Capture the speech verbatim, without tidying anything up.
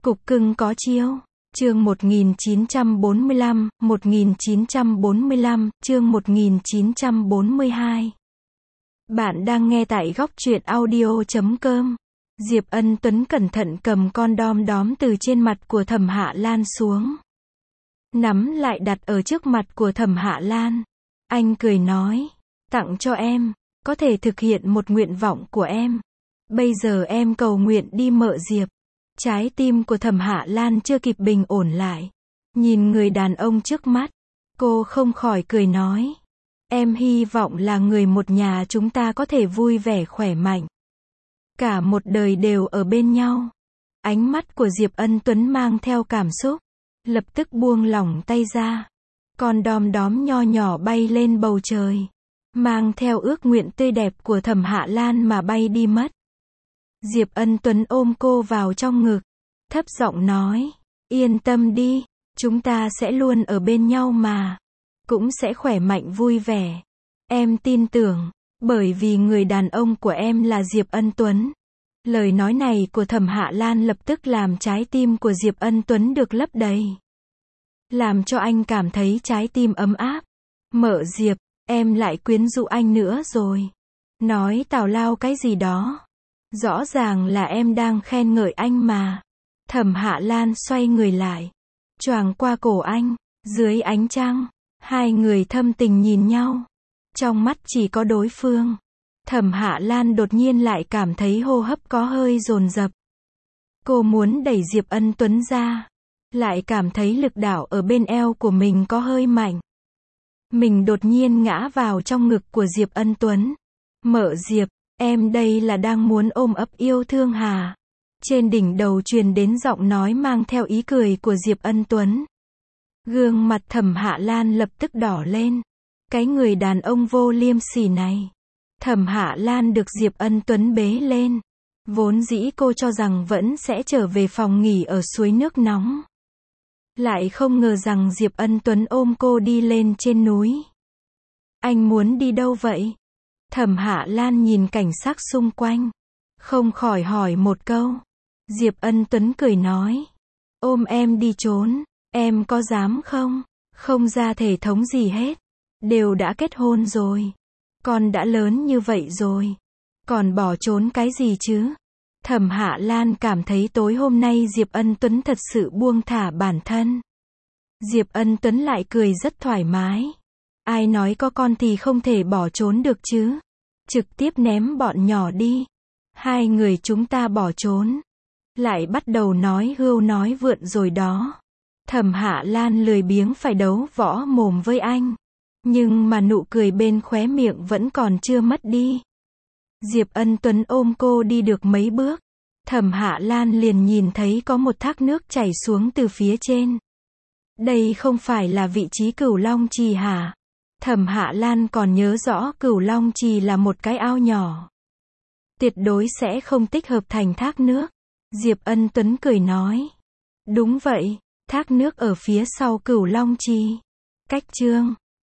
Cục cưng có chiêu. Chương một nghìn chín trăm bốn mươi lăm, một nghìn chín trăm bốn mươi lăm, chương một nghìn chín trăm bốn mươi hai. Bạn đang nghe tại góc truyện audio chấm com. Diệp Ân Tuấn cẩn thận cầm con đom đóm từ trên mặt của Thẩm Hạ Lan xuống. Nắm lại đặt ở trước mặt của Thẩm Hạ Lan. Anh cười nói, tặng cho em, có thể thực hiện một nguyện vọng của em. Bây giờ em cầu nguyện đi mợ Diệp. Trái tim của Thẩm Hạ Lan chưa kịp bình ổn lại. Nhìn người đàn ông trước mắt, cô không khỏi cười nói. Em hy vọng là người một nhà chúng ta có thể vui vẻ khỏe mạnh. Cả một đời đều ở bên nhau. Ánh mắt của Diệp Ân Tuấn mang theo cảm xúc. Lập tức buông lỏng tay ra. Con đom đóm nho nhỏ bay lên bầu trời. Mang theo ước nguyện tươi đẹp của Thẩm Hạ Lan mà bay đi mất. Diệp Ân Tuấn ôm cô vào trong ngực. Thấp giọng nói, yên tâm đi, chúng ta sẽ luôn ở bên nhau mà. Cũng sẽ khỏe mạnh vui vẻ. Em tin tưởng, bởi vì người đàn ông của em là Diệp Ân Tuấn. Lời nói này của Thẩm Hạ Lan lập tức làm trái tim của Diệp Ân Tuấn được lấp đầy. Làm cho anh cảm thấy trái tim ấm áp. Mợ Diệp, em lại quyến rũ anh nữa rồi. Nói tào lao cái gì đó. Rõ ràng là em đang khen ngợi anh mà. Thẩm Hạ Lan xoay người lại. Choàng qua cổ anh. Dưới ánh trăng. Hai người thâm tình nhìn nhau. Trong mắt chỉ có đối phương. Thẩm Hạ Lan đột nhiên lại cảm thấy hô hấp có hơi dồn dập. Cô muốn đẩy Diệp Ân Tuấn ra. Lại cảm thấy lực đạo ở bên eo của mình có hơi mạnh. Mình đột nhiên ngã vào trong ngực của Diệp Ân Tuấn. Mợ Diệp, em đây là đang muốn ôm ấp yêu thương hà. Trên đỉnh đầu truyền đến giọng nói mang theo ý cười của Diệp Ân Tuấn. Gương mặt Thẩm Hạ Lan lập tức đỏ lên. Cái người đàn ông vô liêm sỉ này. Thẩm Hạ Lan được Diệp Ân Tuấn bế lên. Vốn dĩ cô cho rằng vẫn sẽ trở về phòng nghỉ ở suối nước nóng. Lại không ngờ rằng Diệp Ân Tuấn ôm cô đi lên trên núi. Anh muốn đi đâu vậy? Thẩm Hạ Lan nhìn cảnh sắc xung quanh. Không khỏi hỏi một câu. Diệp Ân Tuấn cười nói. Ôm em đi trốn. Em có dám không? Không ra thể thống gì hết. Đều đã kết hôn rồi. Con đã lớn như vậy rồi. Còn bỏ trốn cái gì chứ? Thẩm Hạ Lan cảm thấy tối hôm nay Diệp Ân Tuấn thật sự buông thả bản thân. Diệp Ân Tuấn lại cười rất thoải mái. Ai nói có con thì không thể bỏ trốn được chứ? Trực tiếp ném bọn nhỏ đi. Hai người chúng ta bỏ trốn. Lại bắt đầu nói hưu nói vượn rồi đó. Thẩm Hạ Lan lười biếng phải đấu võ mồm với anh. Nhưng mà nụ cười bên khóe miệng vẫn còn chưa mất đi. Diệp Ân Tuấn ôm cô đi được mấy bước. Thẩm Hạ Lan liền nhìn thấy có một thác nước chảy xuống từ phía trên. Đây không phải là vị trí Cửu Long Trì hả? Thẩm Hạ Lan còn nhớ rõ Cửu Long Trì là một cái ao nhỏ. Tuyệt đối sẽ không tích hợp thành thác nước. Diệp Ân Tuấn cười nói. Đúng vậy, thác nước ở phía sau Cửu Long Trì. Cách chương